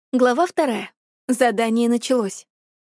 Глава 2. Задание началось.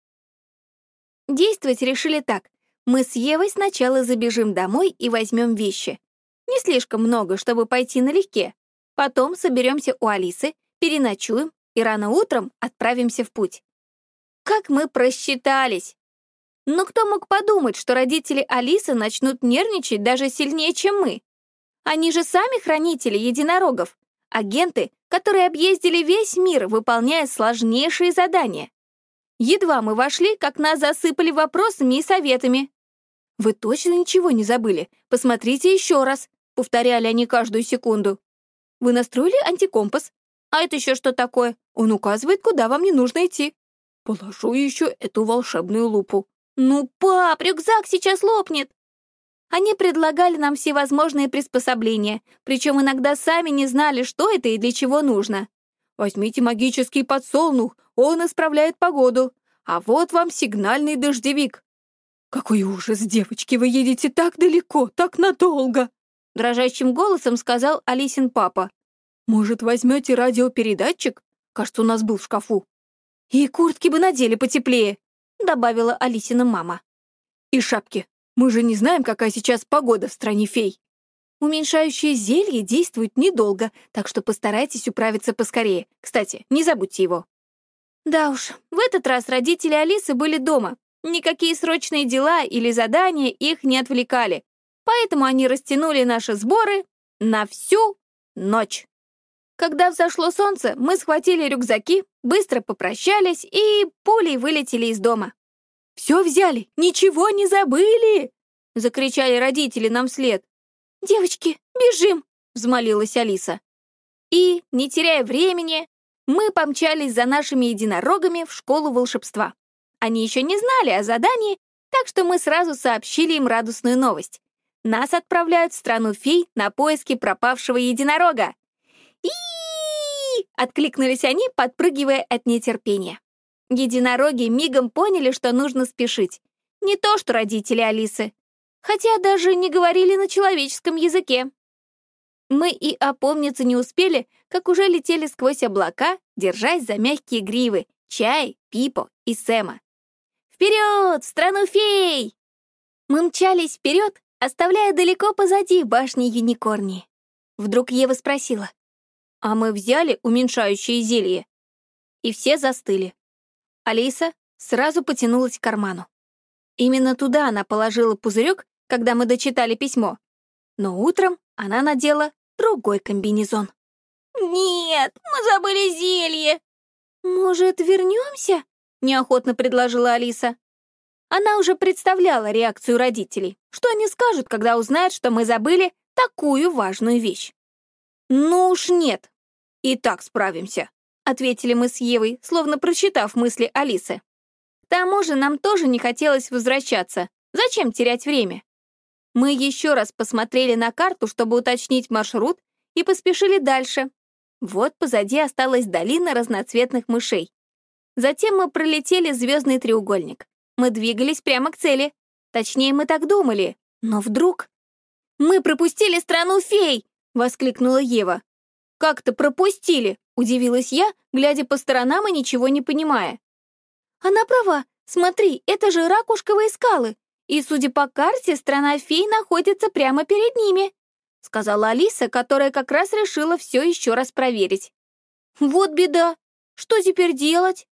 Действовать решили так. Мы с Евой сначала забежим домой и возьмем вещи. Не слишком много, чтобы пойти налегке. Потом соберемся у Алисы, переночуем и рано утром отправимся в путь. Как мы просчитались! Но кто мог подумать, что родители Алисы начнут нервничать даже сильнее, чем мы? Они же сами хранители единорогов, агенты, которые объездили весь мир, выполняя сложнейшие задания. Едва мы вошли, как нас засыпали вопросами и советами. «Вы точно ничего не забыли? Посмотрите еще раз», — повторяли они каждую секунду. «Вы настроили антикомпас? А это еще что такое? Он указывает, куда вам не нужно идти. Положу еще эту волшебную лупу». «Ну, пап, рюкзак сейчас лопнет!» Они предлагали нам всевозможные приспособления, причем иногда сами не знали, что это и для чего нужно. «Возьмите магический подсолнух, он исправляет погоду. А вот вам сигнальный дождевик». «Какой ужас, девочки, вы едете так далеко, так надолго!» Дрожащим голосом сказал Алисин папа. «Может, возьмете радиопередатчик? Кажется, у нас был в шкафу». «И куртки бы надели потеплее», добавила Алисина мама. «И шапки. Мы же не знаем, какая сейчас погода в стране фей. Уменьшающее зелье действует недолго, так что постарайтесь управиться поскорее. Кстати, не забудьте его». Да уж, в этот раз родители Алисы были дома. Никакие срочные дела или задания их не отвлекали. Поэтому они растянули наши сборы на всю ночь. Когда взошло солнце, мы схватили рюкзаки, быстро попрощались и пулей вылетели из дома. «Все взяли, ничего не забыли!» — закричали родители нам вслед. «Девочки, бежим!» — взмолилась Алиса. И, не теряя времени, мы помчались за нашими единорогами в школу волшебства. Они еще не знали о задании, так что мы сразу сообщили им радостную новость. Нас отправляют в страну фей на поиски пропавшего единорога. «И-и-и!» — откликнулись они, подпрыгивая от нетерпения. Единороги мигом поняли, что нужно спешить. Не то что родители Алисы. Хотя даже не говорили на человеческом языке. Мы и опомниться не успели, как уже летели сквозь облака, держась за мягкие гривы Чай, Пипо и Сэма. «Вперед, в страну фей!» Мы мчались вперед, оставляя далеко позади башни Юникорнии. Вдруг Ева спросила: «А мы взяли уменьшающее зелье?» И все застыли. Алиса сразу потянулась к карману. Именно туда она положила пузырек, когда мы дочитали письмо. Но утром она надела другой комбинезон. «Нет, мы забыли зелье!» «Может, вернемся?» — неохотно предложила Алиса. Она уже представляла реакцию родителей. Что они скажут, когда узнают, что мы забыли такую важную вещь? «Ну уж нет, и так справимся», — ответили мы с Евой, словно прочитав мысли Алисы. К тому же нам тоже не хотелось возвращаться. Зачем терять время? Мы еще раз посмотрели на карту, чтобы уточнить маршрут, и поспешили дальше. Вот позади осталась долина разноцветных мышей. Затем мы пролетели звездный треугольник. Мы двигались прямо к цели. Точнее, мы так думали. Но вдруг... «Мы пропустили страну фей!» — воскликнула Ева. «Как-то пропустили!» — удивилась я, глядя по сторонам и ничего не понимая. «Она права. Смотри, это же ракушковые скалы. И, судя по карте, страна фей находится прямо перед ними», — сказала Алиса, которая как раз решила все еще раз проверить. «Вот беда. Что теперь делать?»